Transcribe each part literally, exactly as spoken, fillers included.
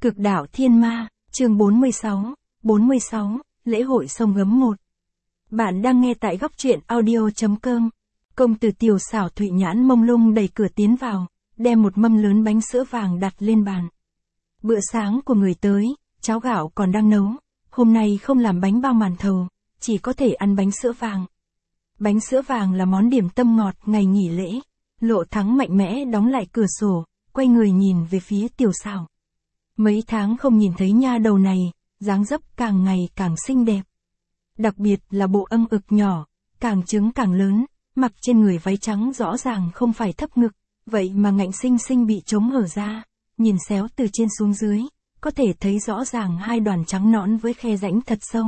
Cực đạo thiên ma, chương bốn mươi sáu, bốn mươi sáu, lễ hội sông Gấm một. Bạn đang nghe tại góc truyện audio.com. Công tử Tiểu Xảo Thụy nhãn mông lung đẩy cửa tiến vào, đem một mâm lớn bánh sữa vàng đặt lên bàn. Bữa sáng của người tới, cháo gạo còn đang nấu, hôm nay không làm bánh bao màn thầu, chỉ có thể ăn bánh sữa vàng. Bánh sữa vàng là món điểm tâm ngọt ngày nghỉ lễ. Lộ Thắng mạnh mẽ đóng lại cửa sổ, quay người nhìn về phía Tiểu Xảo. Mấy tháng không nhìn thấy nha đầu này, dáng dấp càng ngày càng xinh đẹp. Đặc biệt là bộ âng ực nhỏ, càng trứng càng lớn, mặc trên người váy trắng rõ ràng không phải thấp ngực, vậy mà ngạnh xinh xinh bị trống hở ra, nhìn xéo từ trên xuống dưới, có thể thấy rõ ràng hai đoàn trắng nõn với khe rãnh thật sâu.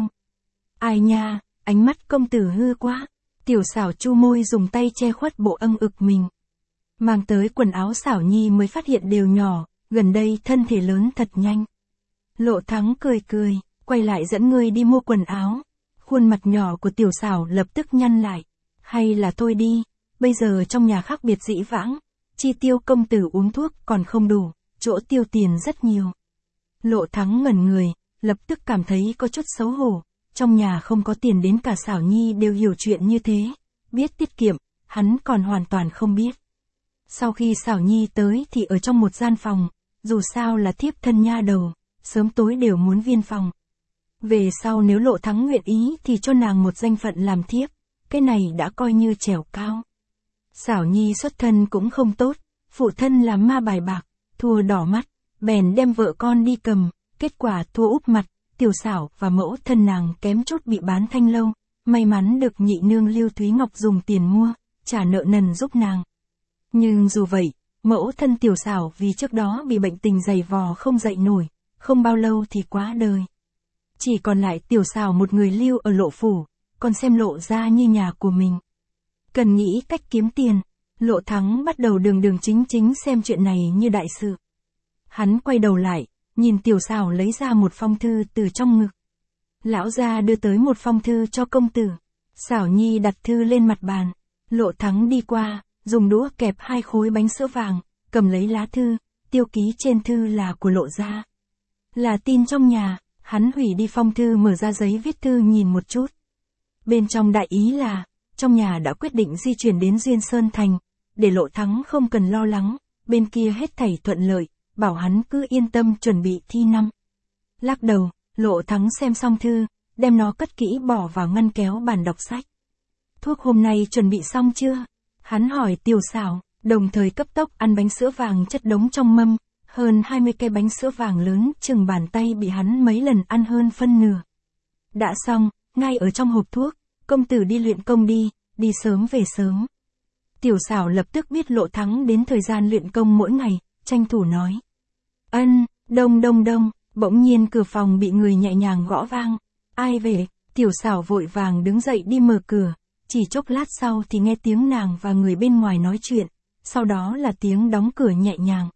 Ai nha, ánh mắt công tử hư quá. Tiểu Xảo chu môi dùng tay che khuất bộ âng ực mình. Mang tới quần áo Xảo Nhi mới phát hiện đều nhỏ, gần đây thân thể lớn thật nhanh. Lộ Thắng cười cười, quay lại dẫn ngươi đi mua quần áo. Khuôn mặt nhỏ của Tiểu Xảo lập tức nhăn lại. Hay là thôi đi, bây giờ trong nhà khác biệt dĩ vãng, chi tiêu công tử uống thuốc còn không đủ, chỗ tiêu tiền rất nhiều. Lộ Thắng ngẩn người, lập tức cảm thấy có chút xấu hổ. Trong nhà không có tiền đến cả Xảo Nhi đều hiểu chuyện như thế, biết tiết kiệm, hắn còn hoàn toàn không biết. Sau khi Xảo Nhi tới thì ở trong một gian phòng, dù sao là thiếp thân nha đầu, sớm tối đều muốn viên phòng. Về sau nếu Lộ Thắng nguyện ý thì cho nàng một danh phận làm thiếp, cái này đã coi như trèo cao. Xảo Nhi xuất thân cũng không tốt, phụ thân làm ma bài bạc, thua đỏ mắt, bèn đem vợ con đi cầm, kết quả thua úp mặt. Tiểu Xảo và mẫu thân nàng kém chút bị bán thanh lâu, may mắn được nhị nương Lưu Thúy Ngọc dùng tiền mua, trả nợ nần giúp nàng. Nhưng dù vậy, mẫu thân Tiểu Xảo vì trước đó bị bệnh tình dày vò không dậy nổi, không bao lâu thì quá đời. Chỉ còn lại Tiểu Xảo một người lưu ở Lộ phủ, còn xem Lộ ra như nhà của mình. Cần nghĩ cách kiếm tiền, Lộ Thắng bắt đầu đường đường chính chính xem chuyện này như đại sự. Hắn quay đầu lại, nhìn Tiểu Xảo lấy ra một phong thư từ trong ngực. Lão gia đưa tới một phong thư cho công tử. Xảo Nhi đặt thư lên mặt bàn. Lộ Thắng đi qua, dùng đũa kẹp hai khối bánh sữa vàng, cầm lấy lá thư, tiêu ký trên thư là của Lộ gia. Là tin trong nhà, hắn hủy đi phong thư mở ra giấy viết thư nhìn một chút. Bên trong đại ý là, trong nhà đã quyết định di chuyển đến Duyên Sơn Thành, để Lộ Thắng không cần lo lắng, bên kia hết thảy thuận lợi. Bảo hắn cứ yên tâm chuẩn bị thi năm. Lắc đầu, Lộ Thắng xem xong thư, đem nó cất kỹ bỏ vào ngăn kéo bàn đọc sách. Thuốc hôm nay chuẩn bị xong chưa? Hắn hỏi Tiểu Xảo, đồng thời cấp tốc ăn bánh sữa vàng chất đống trong mâm, hơn hai mươi cây bánh sữa vàng lớn chừng bàn tay bị hắn mấy lần ăn hơn phân nửa. Đã xong, ngay ở trong hộp thuốc, công tử đi luyện công đi, đi sớm về sớm. Tiểu Xảo lập tức biết Lộ Thắng đến thời gian luyện công mỗi ngày, tranh thủ nói. Ân, đông đông đông, bỗng nhiên cửa phòng bị người nhẹ nhàng gõ vang. Ai về? Tiểu Xảo vội vàng đứng dậy đi mở cửa, chỉ chốc lát sau thì nghe tiếng nàng và người bên ngoài nói chuyện, sau đó là tiếng đóng cửa nhẹ nhàng.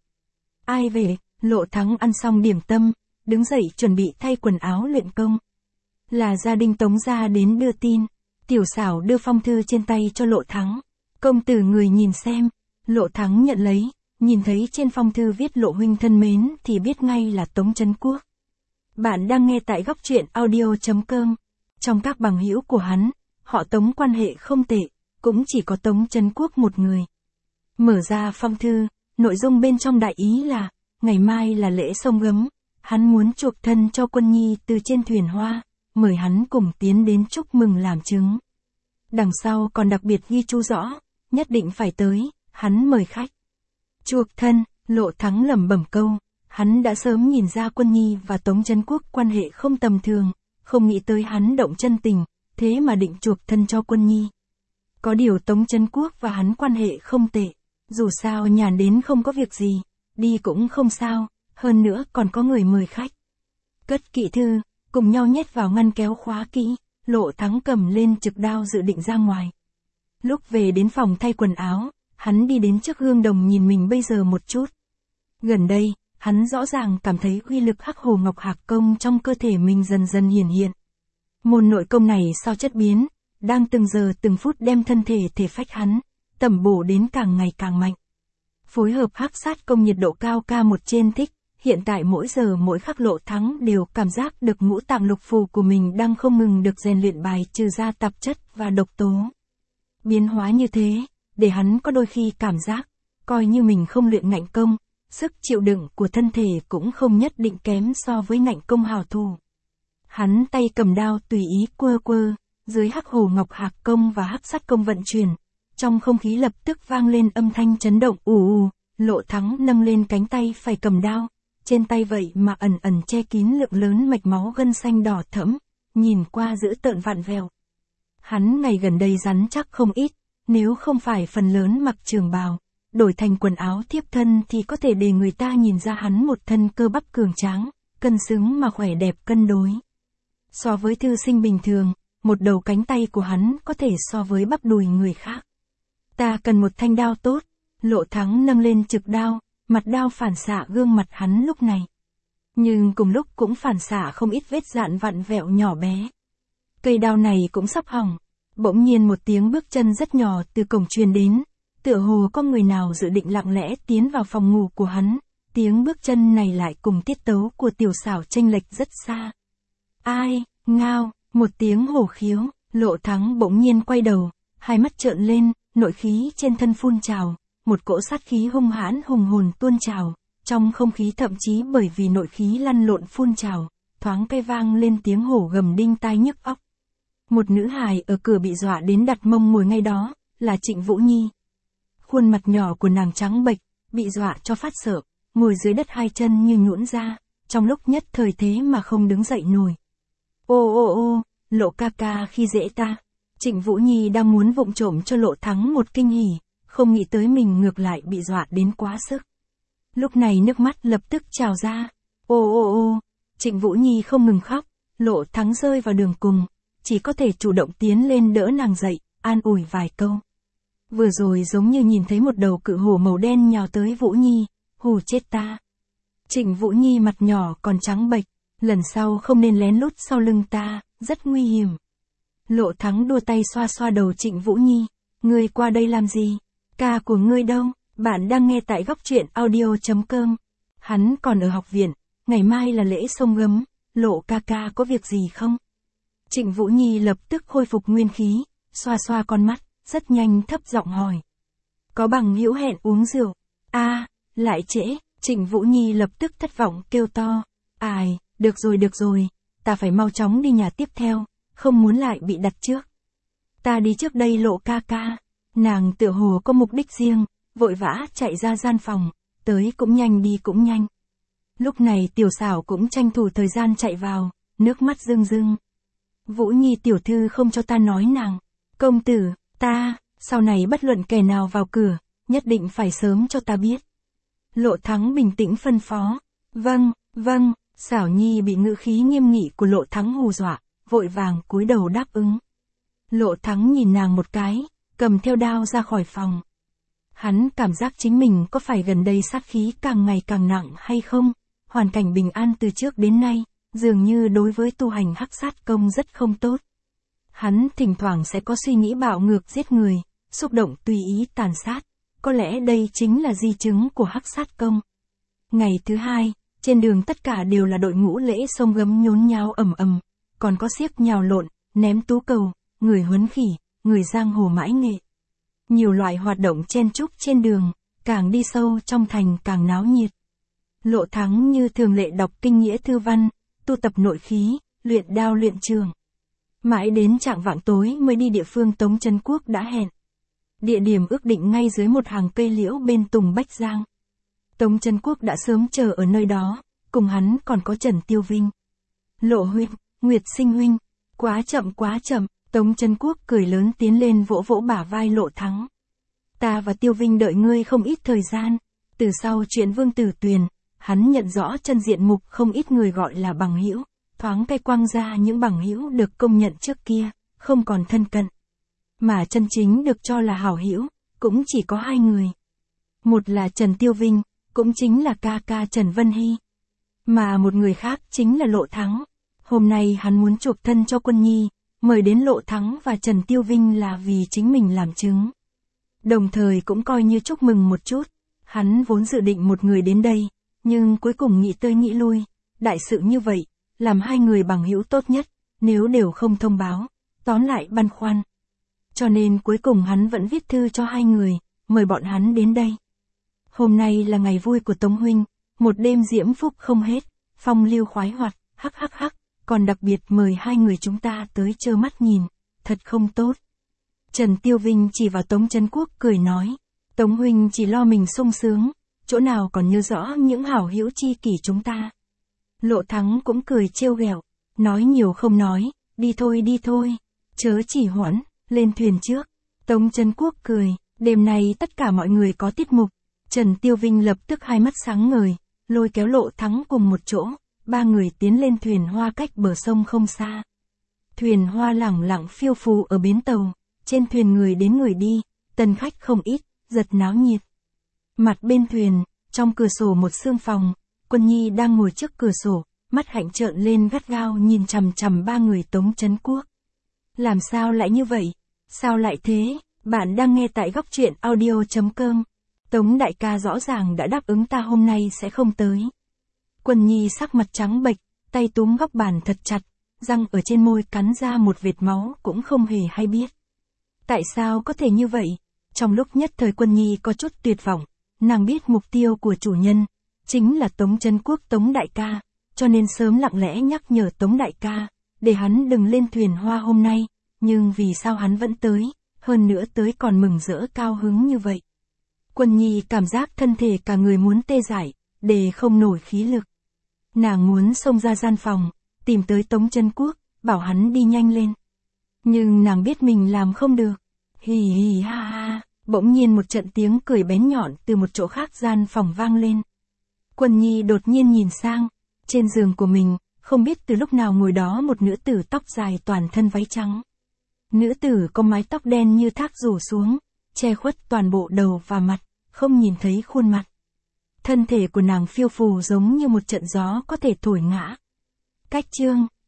Ai về? Lộ Thắng ăn xong điểm tâm, đứng dậy chuẩn bị thay quần áo luyện công. Là gia đình Tống gia đến đưa tin. Tiểu Xảo đưa phong thư trên tay cho Lộ Thắng. Công tử người nhìn xem. Lộ Thắng nhận lấy. Nhìn thấy trên phong thư viết Lộ huynh thân mến thì biết ngay là Tống Trấn Quốc. Bạn đang nghe tại góc truyện audio.com. Trong các bằng hữu của hắn, họ Tống quan hệ không tệ, cũng chỉ có Tống Trấn Quốc một người. Mở ra phong thư, nội dung bên trong đại ý là, ngày mai là lễ sông Gấm, hắn muốn chuộc thân cho Quân Nhi từ trên thuyền hoa, mời hắn cùng tiến đến chúc mừng làm chứng. Đằng sau còn đặc biệt ghi chú rõ, nhất định phải tới, hắn mời khách. Chuộc thân, Lộ Thắng lẩm bẩm câu, hắn đã sớm nhìn ra Quân Nhi và Tống Trấn Quốc quan hệ không tầm thường, không nghĩ tới hắn động chân tình, thế mà định chuộc thân cho Quân Nhi. Có điều Tống Trấn Quốc và hắn quan hệ không tệ, dù sao nhàn đến không có việc gì, đi cũng không sao, hơn nữa còn có người mời khách. Cất kỹ thư, cùng nhau nhét vào ngăn kéo khóa kỹ, Lộ Thắng cầm lên trực đao dự định ra ngoài. Lúc về đến phòng thay quần áo, hắn đi đến trước gương đồng nhìn mình bây giờ một chút. Gần đây, hắn rõ ràng cảm thấy uy lực Hắc Hồ Ngọc Hạc công trong cơ thể mình dần dần hiển hiện. Môn nội công này sau chất biến, đang từng giờ từng phút đem thân thể thể phách hắn, tẩm bổ đến càng ngày càng mạnh. Phối hợp Hắc Sát công nhiệt độ cao ca một trên thích, hiện tại mỗi giờ mỗi khắc Lộ Thắng đều cảm giác được ngũ tạng lục phủ của mình đang không ngừng được rèn luyện bài trừ ra tạp chất và độc tố. Biến hóa như thế, để hắn có đôi khi cảm giác, coi như mình không luyện ngạnh công, sức chịu đựng của thân thể cũng không nhất định kém so với ngạnh công hào thủ. Hắn tay cầm đao tùy ý quơ quơ, dưới hắc hồ ngọc hạc công và hắc sắt công vận chuyển, trong không khí lập tức vang lên âm thanh chấn động ù ù. Lộ Thắng nâng lên cánh tay phải cầm đao, trên tay vậy mà ẩn ẩn che kín lượng lớn mạch máu gân xanh đỏ thẫm, nhìn qua dữ tợn vặn vẹo. Hắn ngày gần đây rắn chắc không ít, nếu không phải phần lớn mặc trường bào, đổi thành quần áo thiếp thân thì có thể để người ta nhìn ra hắn một thân cơ bắp cường tráng, cân xứng mà khỏe đẹp cân đối. So với thư sinh bình thường, một đầu cánh tay của hắn có thể so với bắp đùi người khác. Ta cần một thanh đao tốt. Lộ Thắng nâng lên trực đao, mặt đao phản xạ gương mặt hắn lúc này. Nhưng cùng lúc cũng phản xạ không ít vết dạn vặn vẹo nhỏ bé. Cây đao này cũng sắp hỏng. Bỗng nhiên một tiếng bước chân rất nhỏ từ cổng truyền đến, tựa hồ có người nào dự định lặng lẽ tiến vào phòng ngủ của hắn. Tiếng bước chân này lại cùng tiết tấu của Tiểu Xảo chênh lệch rất xa. Ai, ngao, một tiếng hổ khiếu, Lộ Thắng bỗng nhiên quay đầu, hai mắt trợn lên, nội khí trên thân phun trào. Một cỗ sát khí hung hãn hùng hồn tuôn trào, trong không khí thậm chí bởi vì nội khí lăn lộn phun trào, thoáng cái vang lên tiếng hổ gầm đinh tai nhức óc. Một nữ hài ở cửa bị dọa đến đặt mông ngồi ngay đó, là Trịnh Vũ Nhi. Khuôn mặt nhỏ của nàng trắng bệch, bị dọa cho phát sợ, ngồi dưới đất hai chân như nhũn ra, trong lúc nhất thời thế mà không đứng dậy nổi. Ô ô ô, Lộ ca ca khi dễ ta. Trịnh Vũ Nhi đang muốn vụng trộm cho Lộ Thắng một kinh hỉ. Không nghĩ tới mình ngược lại bị dọa đến quá sức. Lúc này nước mắt lập tức trào ra. Ô ô ô, Trịnh Vũ Nhi không ngừng khóc, Lộ Thắng rơi vào đường cùng, chỉ có thể chủ động tiến lên đỡ nàng dậy, an ủi vài câu. Vừa rồi giống như nhìn thấy một đầu cự hổ màu đen nhào tới Vũ Nhi, hù chết ta. Trịnh Vũ Nhi mặt nhỏ còn trắng bệch, lần sau không nên lén lút sau lưng ta, rất nguy hiểm. Lộ Thắng đua tay xoa xoa đầu Trịnh Vũ Nhi, ngươi qua đây làm gì? Ca của ngươi đâu? Bạn đang nghe tại góc truyện audio chấm com. Hắn còn ở học viện, ngày mai là lễ sông gấm, Lộ ca ca có việc gì không? Trịnh Vũ Nhi lập tức khôi phục nguyên khí, xoa xoa con mắt, rất nhanh thấp giọng hỏi. Có bằng hữu hẹn uống rượu? A, à, lại trễ, Trịnh Vũ Nhi lập tức thất vọng kêu to. Ai, được rồi được rồi, ta phải mau chóng đi nhà tiếp theo, không muốn lại bị đặt trước. Ta đi trước đây Lộ ca ca. Nàng tựa hồ có mục đích riêng, vội vã chạy ra gian phòng, tới cũng nhanh đi cũng nhanh. Lúc này Tiểu Xảo cũng tranh thủ thời gian chạy vào, nước mắt rưng rưng. Vũ Nhi tiểu thư không cho ta nói nàng. Công tử, ta, sau này bất luận kẻ nào vào cửa, nhất định phải sớm cho ta biết. Lộ Thắng bình tĩnh phân phó. Vâng, vâng, Xảo Nhi bị ngữ khí nghiêm nghị của Lộ Thắng hù dọa, vội vàng cúi đầu đáp ứng. Lộ Thắng nhìn nàng một cái, cầm theo đao ra khỏi phòng. Hắn cảm giác chính mình có phải gần đây sát khí càng ngày càng nặng hay không? Hoàn cảnh bình an từ trước đến nay, dường như đối với tu hành hắc sát công rất không tốt. Hắn thỉnh thoảng sẽ có suy nghĩ bạo ngược giết người, xúc động tùy ý tàn sát. Có lẽ đây chính là di chứng của hắc sát công. Ngày thứ hai, trên đường tất cả đều là đội ngũ lễ sông gấm nhốn nháo ầm ầm, còn có xiếc nhào lộn, ném tú cầu, người huấn khỉ, người giang hồ mãi nghệ. Nhiều loại hoạt động chen chúc trên đường, càng đi sâu trong thành càng náo nhiệt. Lộ Thắng như thường lệ đọc kinh nghĩa thư văn, tu tập nội khí, luyện đao luyện trường. Mãi đến trạng vạng tối mới đi địa phương Tống Trấn Quốc đã hẹn. Địa điểm ước định ngay dưới một hàng cây liễu bên Tùng Bách Giang. Tống Trấn Quốc đã sớm chờ ở nơi đó, cùng hắn còn có Trần Tiêu Vinh. Lộ huynh, Nguyệt Sinh huynh, quá chậm quá chậm. Tống Trấn Quốc cười lớn tiến lên vỗ vỗ bả vai Lộ Thắng. Ta và Tiêu Vinh đợi ngươi không ít thời gian. Từ sau chuyện Vương Tử Tuyền, hắn nhận rõ chân diện mục không ít người gọi là bằng hữu, thoáng cái quăng ra những bằng hữu được công nhận trước kia, không còn thân cận. Mà chân chính được cho là hảo hữu, cũng chỉ có hai người. Một là Trần Tiêu Vinh, cũng chính là ca ca Trần Vân Hy. Mà một người khác chính là Lộ Thắng. Hôm nay hắn muốn chuộc thân cho Quân Nhi, mời đến Lộ Thắng và Trần Tiêu Vinh là vì chính mình làm chứng. Đồng thời cũng coi như chúc mừng một chút, hắn vốn dự định một người đến đây, Nhưng cuối cùng nghĩ tới nghĩ lui, đại sự như vậy, làm hai người bằng hữu tốt nhất, nếu đều không thông báo, tóm lại băn khoăn. Cho nên cuối cùng hắn vẫn viết thư cho hai người, mời bọn hắn đến đây. Hôm nay là ngày vui của Tống huynh, một đêm diễm phúc không hết, phong lưu khoái hoạt, hắc hắc hắc, còn đặc biệt mời hai người chúng ta tới trơ mắt nhìn, thật không tốt. Trần Tiêu Vinh chỉ vào Tống Chấn Quốc cười nói, Tống huynh chỉ lo mình sung sướng, chỗ nào còn nhớ rõ những hảo hữu chi kỷ chúng ta. Lộ Thắng cũng cười trêu ghẹo, nói nhiều không nói, đi thôi đi thôi, chớ chỉ hoãn, lên thuyền trước. Tống Chấn Quốc cười, đêm nay tất cả mọi người có tiết mục. Trần Tiêu Vinh lập tức hai mắt sáng ngời, lôi kéo Lộ Thắng cùng một chỗ, ba người tiến lên thuyền hoa cách bờ sông không xa. Thuyền hoa lẳng lặng phiêu phù ở bến tàu, trên thuyền người đến người đi, tân khách không ít, giật náo nhiệt. Mặt bên thuyền, trong cửa sổ một sương phòng, Quân Nhi đang ngồi trước cửa sổ, mắt hạnh trợn lên gắt gao nhìn chằm chằm ba người Tống Chấn Quốc. Làm sao lại như vậy? Sao lại thế? Bạn đang nghe tại góc truyện audio chấm com. Tống đại ca rõ ràng đã đáp ứng ta hôm nay sẽ không tới. Quân Nhi sắc mặt trắng bệch, tay túm góc bàn thật chặt, răng ở trên môi cắn ra một vệt máu cũng không hề hay biết. Tại sao có thể như vậy? Trong lúc nhất thời Quân Nhi có chút tuyệt vọng, nàng biết mục tiêu của chủ nhân chính là Tống Chấn Quốc Tống đại ca, cho nên sớm lặng lẽ nhắc nhở Tống đại ca, để hắn đừng lên thuyền hoa hôm nay, nhưng vì sao hắn vẫn tới, hơn nữa tới còn mừng rỡ cao hứng như vậy. Quân Nhi cảm giác thân thể cả người muốn tê dại, để không nổi khí lực. Nàng muốn xông ra gian phòng, tìm tới Tống Chấn Quốc, bảo hắn đi nhanh lên. Nhưng nàng biết mình làm không được. Hì hì ha ha, bỗng nhiên một trận tiếng cười bén nhọn từ một chỗ khác gian phòng vang lên. Quân Nhi đột nhiên nhìn sang, trên giường của mình, không biết từ lúc nào ngồi đó một nữ tử tóc dài toàn thân váy trắng. Nữ tử có mái tóc đen như thác rủ xuống, che khuất toàn bộ đầu và mặt, không nhìn thấy khuôn mặt. Thân thể của nàng phiêu phù giống như một trận gió có thể thổi ngã. Cách chương